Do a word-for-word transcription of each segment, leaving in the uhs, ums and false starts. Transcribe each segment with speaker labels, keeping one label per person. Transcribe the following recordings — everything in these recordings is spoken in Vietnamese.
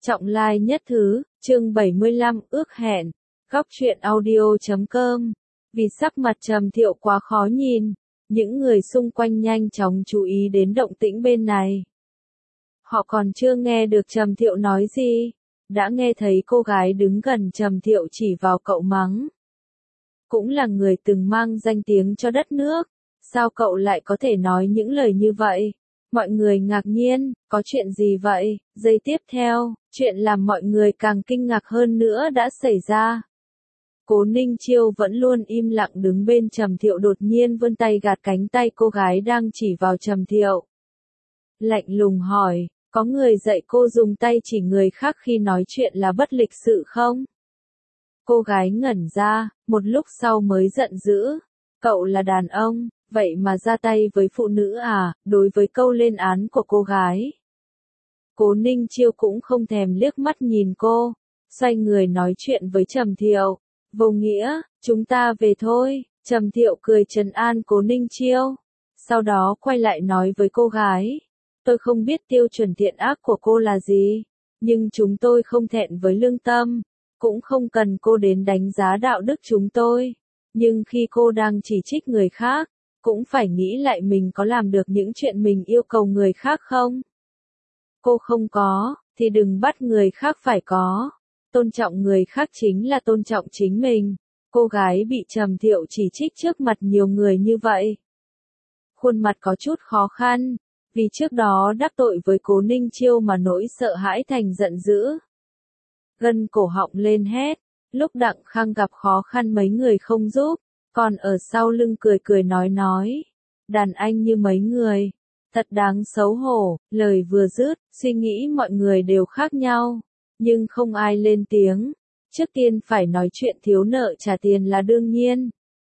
Speaker 1: Trọng lai nhất thứ, chương bảy mươi lăm ước hẹn, góc truyện audio chấm com. Vì sắc mặt Trầm Thiệu quá khó nhìn, những người xung quanh nhanh chóng chú ý đến động tĩnh bên này. Họ còn chưa nghe được Trầm Thiệu nói gì, đã nghe thấy cô gái đứng gần Trầm Thiệu chỉ vào cậu mắng. Cũng là người từng mang danh tiếng cho đất nước, sao cậu lại có thể nói những lời như vậy? Mọi người ngạc nhiên, có chuyện gì vậy? Giây tiếp theo, chuyện làm mọi người càng kinh ngạc hơn nữa đã xảy ra. Cố Ninh Chiêu vẫn luôn im lặng đứng bên Trầm Thiệu đột nhiên vươn tay gạt cánh tay cô gái đang chỉ vào Trầm Thiệu. Lạnh lùng hỏi, có người dạy cô dùng tay chỉ người khác khi nói chuyện là bất lịch sự không? Cô gái ngẩn ra, một lúc sau mới giận dữ. Cậu là đàn ông, vậy mà ra tay với phụ nữ à? Đối với câu lên án của cô gái, Cố Ninh Chiêu cũng không thèm liếc mắt nhìn cô, xoay người nói chuyện với Trầm Thiệu. Vô nghĩa, chúng ta về thôi. Trầm Thiệu cười trấn an Cố Ninh Chiêu, sau đó quay lại nói với cô gái. Tôi không biết tiêu chuẩn thiện ác của cô là gì, nhưng chúng tôi không thẹn với lương tâm, cũng không cần cô đến đánh giá đạo đức chúng tôi. Nhưng khi cô đang chỉ trích người khác, cũng phải nghĩ lại mình có làm được những chuyện mình yêu cầu người khác không? Cô không có, thì đừng bắt người khác phải có. Tôn trọng người khác chính là tôn trọng chính mình. Cô gái bị Trầm Thiệu chỉ trích trước mặt nhiều người như vậy, khuôn mặt có chút khó khăn, vì trước đó đắc tội với Cố Ninh Chiêu mà nỗi sợ hãi thành giận dữ. Gân cổ họng lên hét, lúc Đặng Khang gặp khó khăn mấy người không giúp, còn ở sau lưng cười cười nói nói. Đàn anh như mấy người, thật đáng xấu hổ. Lời vừa dứt, suy nghĩ mọi người đều khác nhau, nhưng không ai lên tiếng. Trước tiên phải nói chuyện thiếu nợ trả tiền là đương nhiên.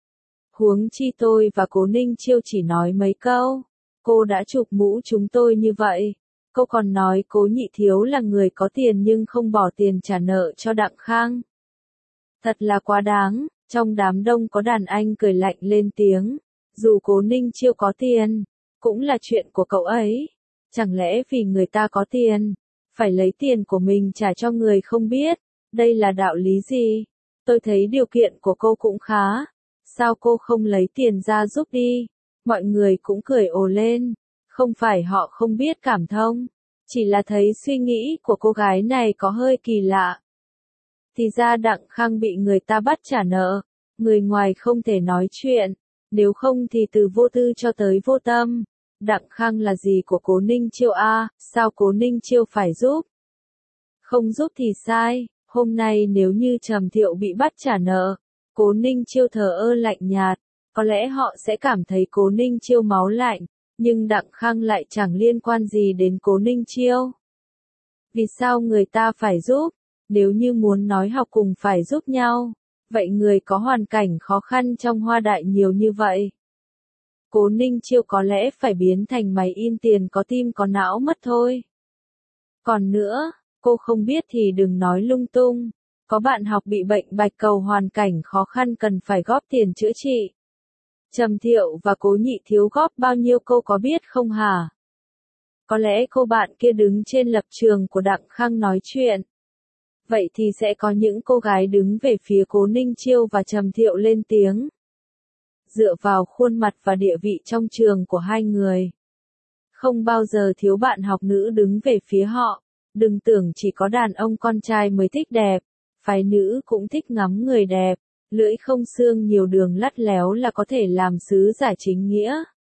Speaker 1: Huống chi tôi và Cố Ninh Chiêu chỉ nói mấy câu, cô đã chụp mũ chúng tôi như vậy. Cô còn nói Cố Nhị Thiếu là người có tiền nhưng không bỏ tiền trả nợ cho Đặng Khang. Thật là quá đáng. Trong đám đông có đàn anh cười lạnh lên tiếng. Dù Cố Ninh Chiêu có tiền, cũng là chuyện của cậu ấy. Chẳng lẽ vì người ta có tiền, phải lấy tiền của mình trả cho người không biết? Đây là đạo lý gì? Tôi thấy điều kiện của cô cũng khá. Sao cô không lấy tiền ra giúp đi? Mọi người cũng cười ồ lên. Không phải họ không biết cảm thông, chỉ là thấy suy nghĩ của cô gái này có hơi kỳ lạ. Thì ra Đặng Khang bị người ta bắt trả nợ, người ngoài không thể nói chuyện, nếu không thì từ vô tư cho tới vô tâm. Đặng Khang là gì của Cố Ninh Chiêu a? Sao Cố Ninh Chiêu phải giúp? Không giúp thì sai. Hôm nay nếu như Trầm Thiệu bị bắt trả nợ, Cố Ninh Chiêu thờ ơ lạnh nhạt, có lẽ họ sẽ cảm thấy Cố Ninh Chiêu máu lạnh, nhưng Đặng Khang lại chẳng liên quan gì đến Cố Ninh Chiêu. Vì sao người ta phải giúp? Nếu như muốn nói học cùng phải giúp nhau, vậy người có hoàn cảnh khó khăn trong Hoa Đại nhiều như vậy, Cố Ninh Chiêu có lẽ phải biến thành máy in tiền có tim có não mất thôi. Còn nữa, cô không biết thì đừng nói lung tung. Có bạn học bị bệnh bạch cầu hoàn cảnh khó khăn cần phải góp tiền chữa trị. Trầm Thiệu và Cố Nhị Thiếu góp bao nhiêu cô có biết không hả? Có lẽ cô bạn kia đứng trên lập trường của Đặng Khang nói chuyện. Vậy thì sẽ có những cô gái đứng về phía Cố Ninh Chiêu và Trầm Thiệu lên tiếng. Dựa vào khuôn mặt và địa vị trong trường của hai người, không bao giờ thiếu bạn học nữ đứng về phía họ. Đừng tưởng chỉ có đàn ông con trai mới thích đẹp, phái nữ cũng thích ngắm người đẹp. Lưỡi không xương nhiều đường lắt léo là có thể làm sứ giả chính nghĩa.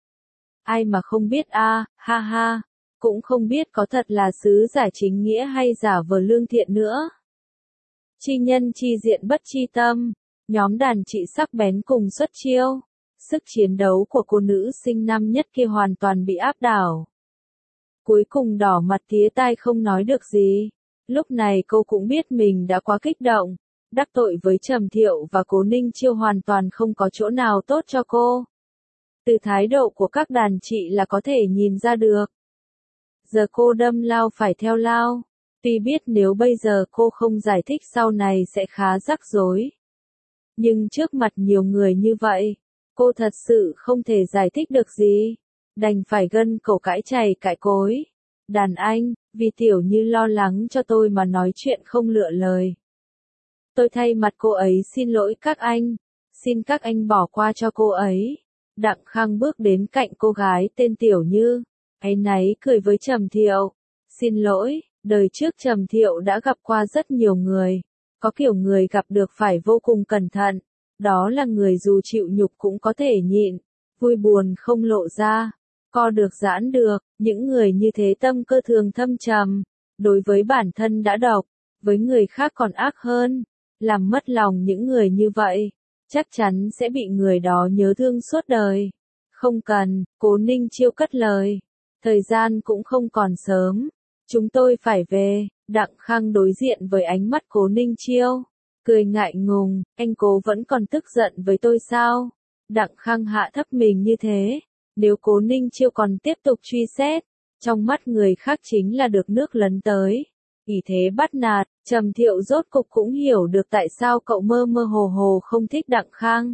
Speaker 1: Ai mà không biết a, à, ha ha, cũng không biết có thật là sứ giả chính nghĩa hay giả vờ lương thiện nữa. Chi nhân chi diện bất chi tâm, nhóm đàn chị sắc bén cùng xuất chiêu. Sức chiến đấu của cô nữ sinh năm nhất kia hoàn toàn bị áp đảo. Cuối cùng đỏ mặt tía tai không nói được gì. Lúc này cô cũng biết mình đã quá kích động. Đắc tội với Trầm Thiệu và Cố Ninh Chiêu hoàn toàn không có chỗ nào tốt cho cô. Từ thái độ của các đàn chị là có thể nhìn ra được. Giờ cô đâm lao phải theo lao. Tuy biết nếu bây giờ cô không giải thích sau này sẽ khá rắc rối. Nhưng trước mặt nhiều người như vậy, cô thật sự không thể giải thích được gì. Đành phải gân cổ cãi chày cãi cối. Đàn anh, vì Tiểu Như lo lắng cho tôi mà nói chuyện không lựa lời. Tôi thay mặt cô ấy xin lỗi các anh, xin các anh bỏ qua cho cô ấy. Đặng Khang bước đến cạnh cô gái tên Tiểu Như, áy náy cười với Trầm Thiệu. Xin lỗi, đời trước Trầm Thiệu đã gặp qua rất nhiều người, có kiểu người gặp được phải vô cùng cẩn thận, đó là người dù chịu nhục cũng có thể nhịn, vui buồn không lộ ra, co được giãn được, những người như thế tâm cơ thường thâm trầm, đối với bản thân đã độc, với người khác còn ác hơn, làm mất lòng những người như vậy, chắc chắn sẽ bị người đó nhớ thương suốt đời. Không cần, Cố Ninh Chiêu cất lời, thời gian cũng không còn sớm, chúng tôi phải về. Đặng Khang đối diện với ánh mắt Cố Ninh Chiêu, cười ngại ngùng, anh Cố vẫn còn tức giận với tôi sao? Đặng Khang hạ thấp mình như thế, nếu Cố Ninh Chiêu còn tiếp tục truy xét, trong mắt người khác chính là được nước lấn tới. Ý thế bắt nạt, Trầm Thiệu rốt cục cũng hiểu được tại sao cậu mơ mơ hồ hồ không thích Đặng Khang.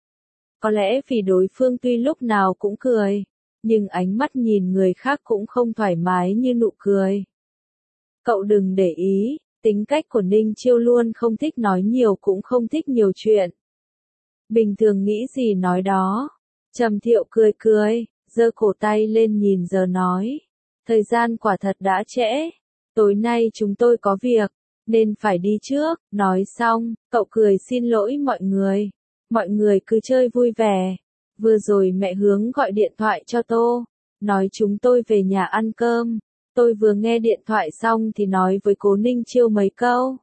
Speaker 1: Có lẽ vì đối phương tuy lúc nào cũng cười, nhưng ánh mắt nhìn người khác cũng không thoải mái như nụ cười. Cậu đừng để ý, tính cách của Ninh Chiêu luôn không thích nói nhiều cũng không thích nhiều chuyện. Bình thường nghĩ gì nói đó. Trầm Thiệu cười cười, giơ cổ tay lên nhìn giờ nói. Thời gian quả thật đã trễ. Tối nay chúng tôi có việc, nên phải đi trước. Nói xong, cậu cười xin lỗi mọi người. Mọi người cứ chơi vui vẻ. Vừa rồi mẹ Hướng gọi điện thoại cho Tô, nói chúng tôi về nhà ăn cơm. Tôi vừa nghe điện thoại xong thì nói với Cố Ninh Chiêu mấy câu.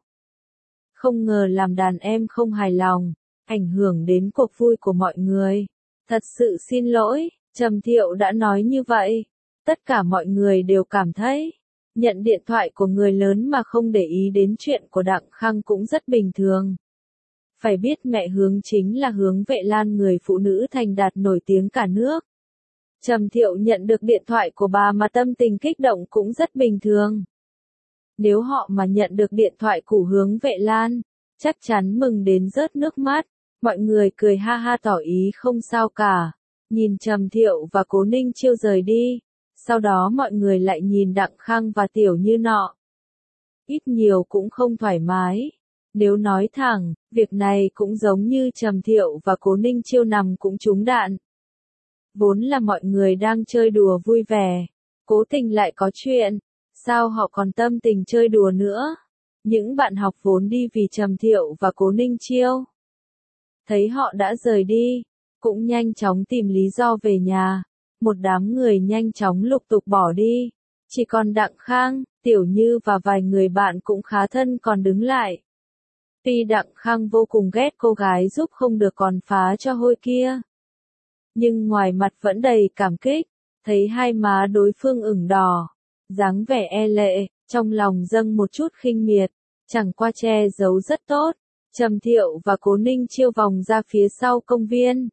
Speaker 1: Không ngờ làm đàn em không hài lòng, ảnh hưởng đến cuộc vui của mọi người. Thật sự xin lỗi, Trầm Thiệu đã nói như vậy. Tất cả mọi người đều cảm thấy, nhận điện thoại của người lớn mà không để ý đến chuyện của Đặng Khang cũng rất bình thường. Phải biết mẹ Hướng chính là Hướng Vệ Lan, người phụ nữ thành đạt nổi tiếng cả nước. Trầm Thiệu nhận được điện thoại của bà mà tâm tình kích động cũng rất bình thường. Nếu họ mà nhận được điện thoại của Hướng Vệ Lan, chắc chắn mừng đến rớt nước mắt. Mọi người cười ha ha tỏ ý không sao cả. Nhìn Trầm Thiệu và Cố Ninh Chiêu rời đi. Sau đó mọi người lại nhìn Đặng Khang và Tiểu Như nọ. Ít nhiều cũng không thoải mái. Nếu nói thẳng, việc này cũng giống như Trầm Thiệu và Cố Ninh Chiêu nằm cũng trúng đạn. Vốn là mọi người đang chơi đùa vui vẻ, cố tình lại có chuyện, sao họ còn tâm tình chơi đùa nữa? Những bạn học vốn đi vì Trầm Thiệu và Cố Ninh Chiêu. Thấy họ đã rời đi, cũng nhanh chóng tìm lý do về nhà. Một đám người nhanh chóng lục tục bỏ đi. Chỉ còn Đặng Khang, Tiểu Như và vài người bạn cũng khá thân còn đứng lại. Tuy Đặng Khang vô cùng ghét cô gái giúp không được còn phá cho hôi kia, nhưng ngoài mặt vẫn đầy cảm kích, thấy hai má đối phương ửng đỏ, dáng vẻ e lệ, trong lòng dâng một chút khinh miệt, chẳng qua che giấu rất tốt. Trầm Thiệu và Cố Ninh Chiêu vòng ra phía sau công viên.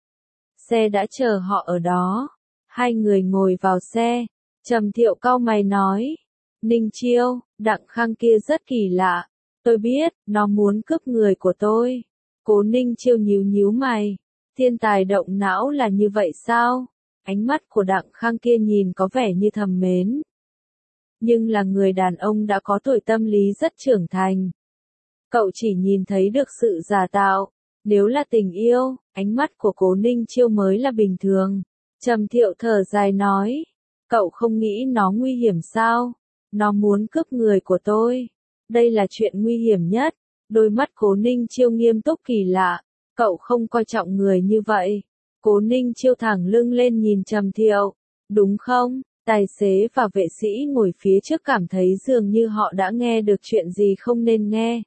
Speaker 1: Xe đã chờ họ ở đó. Hai người ngồi vào xe. Trầm Thiệu cau mày nói. Ninh Chiêu, Đặng Khang kia rất kỳ lạ. Tôi biết, nó muốn cướp người của tôi. Cố Ninh Chiêu nhíu nhíu mày. Thiên tài động não là như vậy sao? Ánh mắt của Đặng Khang kia nhìn có vẻ như thầm mến. Nhưng là người đàn ông đã có tuổi tâm lý rất trưởng thành. Cậu chỉ nhìn thấy được sự giả tạo. Nếu là tình yêu, ánh mắt của Cố Ninh Chiêu mới là bình thường. Trầm Thiệu thở dài nói. Cậu không nghĩ nó nguy hiểm sao? Nó muốn cướp người của tôi. Đây là chuyện nguy hiểm nhất. Đôi mắt Cố Ninh Chiêu nghiêm túc kỳ lạ. Cậu không coi trọng người như vậy. Cố Ninh Chiêu thẳng lưng lên nhìn Trầm Thiệu. Đúng không? Tài xế và vệ sĩ ngồi phía trước cảm thấy dường như họ đã nghe được chuyện gì không nên nghe.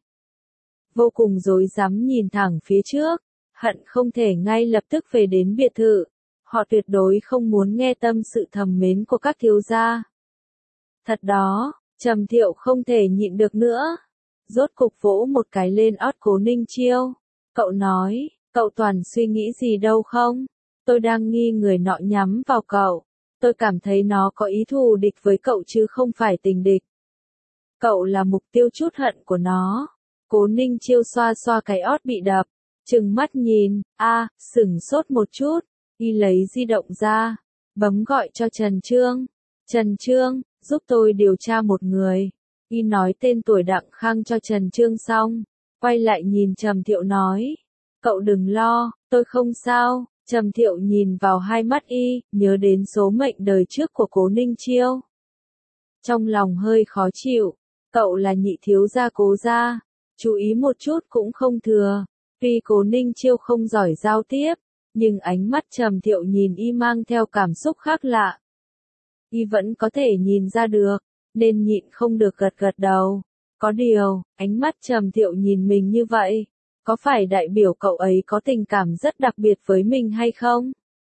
Speaker 1: Vô cùng rối rắm nhìn thẳng phía trước, hận không thể ngay lập tức về đến biệt thự. Họ tuyệt đối không muốn nghe tâm sự thầm mến của các thiếu gia. Thật đó, Trầm Thiệu không thể nhịn được nữa. Rốt cục vỗ một cái lên ót Cố Ninh Chiêu. Cậu nói, cậu toàn suy nghĩ gì đâu không? Tôi đang nghi người nọ nhắm vào cậu. Tôi cảm thấy nó có ý thù địch với cậu chứ không phải tình địch. Cậu là mục tiêu trút hận của nó. Cố Ninh Chiêu xoa xoa cái ót bị đập, trừng mắt nhìn, a, à, sửng sốt một chút, y lấy di động ra, bấm gọi cho Trần Trương. Trần Trương, giúp tôi điều tra một người. Y nói tên tuổi Đặng Khang cho Trần Trương xong, quay lại nhìn Trầm Thiệu nói, cậu đừng lo, tôi không sao. Trầm Thiệu nhìn vào hai mắt Y, nhớ đến số mệnh đời trước của Cố Ninh Chiêu. Trong lòng hơi khó chịu, cậu là nhị thiếu gia Cố gia, chú ý một chút cũng không thừa. Tuy Cố Ninh Chiêu không giỏi giao tiếp, nhưng ánh mắt Trầm Thiệu nhìn Y mang theo cảm xúc khác lạ. Y vẫn có thể nhìn ra được, nên nhịn không được gật gật đầu. Có điều, ánh mắt Trầm Thiệu nhìn mình như vậy, có phải đại biểu cậu ấy có tình cảm rất đặc biệt với mình hay không?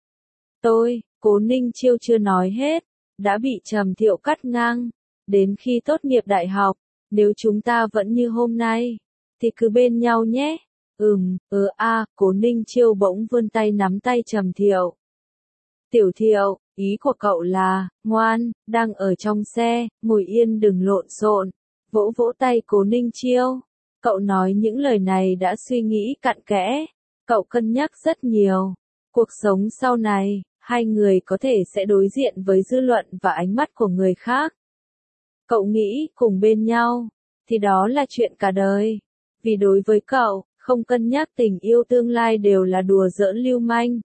Speaker 1: Tôi, Cố Ninh Chiêu chưa nói hết, đã bị Trầm Thiệu cắt ngang. Đến khi tốt nghiệp đại học, nếu chúng ta vẫn như hôm nay, thì cứ bên nhau nhé. Ừm, ừ a, Cố Ninh Chiêu bỗng vươn tay nắm tay Trầm Thiệu. Tiểu Thiệu, ý của cậu là, ngoan, đang ở trong xe, ngồi yên đừng lộn xộn. Vỗ vỗ tay Cố Ninh Chiêu. Cậu nói những lời này đã suy nghĩ cặn kẽ. Cậu cân nhắc rất nhiều. Cuộc sống sau này, hai người có thể sẽ đối diện với dư luận và ánh mắt của người khác. Cậu nghĩ cùng bên nhau, thì đó là chuyện cả đời. Vì đối với cậu, không cân nhắc tình yêu tương lai đều là đùa giỡn lưu manh.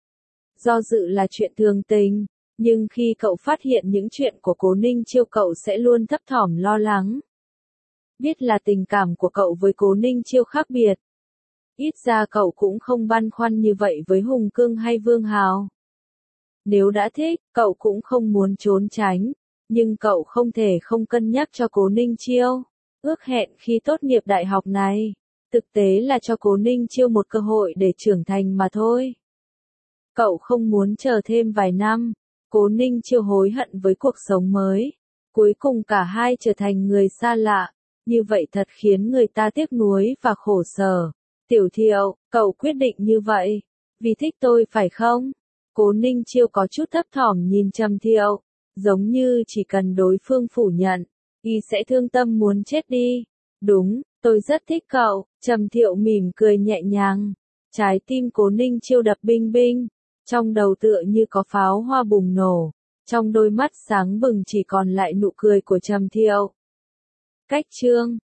Speaker 1: Do dự là chuyện thường tình, nhưng khi cậu phát hiện những chuyện của Cố Ninh Chiêu cậu sẽ luôn thấp thỏm lo lắng. Biết là tình cảm của cậu với Cố Ninh Chiêu khác biệt. Ít ra cậu cũng không băn khoăn như vậy với Hùng Cương hay Vương Hào. Nếu đã thích, cậu cũng không muốn trốn tránh, nhưng cậu không thể không cân nhắc cho Cố Ninh Chiêu. Ước hẹn khi tốt nghiệp đại học này, thực tế là cho Cố Ninh Chiêu một cơ hội để trưởng thành mà thôi. Cậu không muốn chờ thêm vài năm, Cố Ninh Chiêu hối hận với cuộc sống mới. Cuối cùng cả hai trở thành người xa lạ, như vậy thật khiến người ta tiếc nuối và khổ sở. Tiểu Thiệu, cậu quyết định như vậy, vì thích tôi phải không? Cố Ninh Chiêu có chút thấp thỏm nhìn Trầm Thiệu, giống như chỉ cần đối phương phủ nhận, y sẽ thương tâm muốn chết đi. Đúng, tôi rất thích cậu. Trầm Thiệu mỉm cười nhẹ nhàng. Trái tim Cố Ninh Chiêu đập binh binh, trong đầu tựa như có pháo hoa bùng nổ, trong đôi mắt sáng bừng chỉ còn lại nụ cười của Trầm Thiệu. Cách chương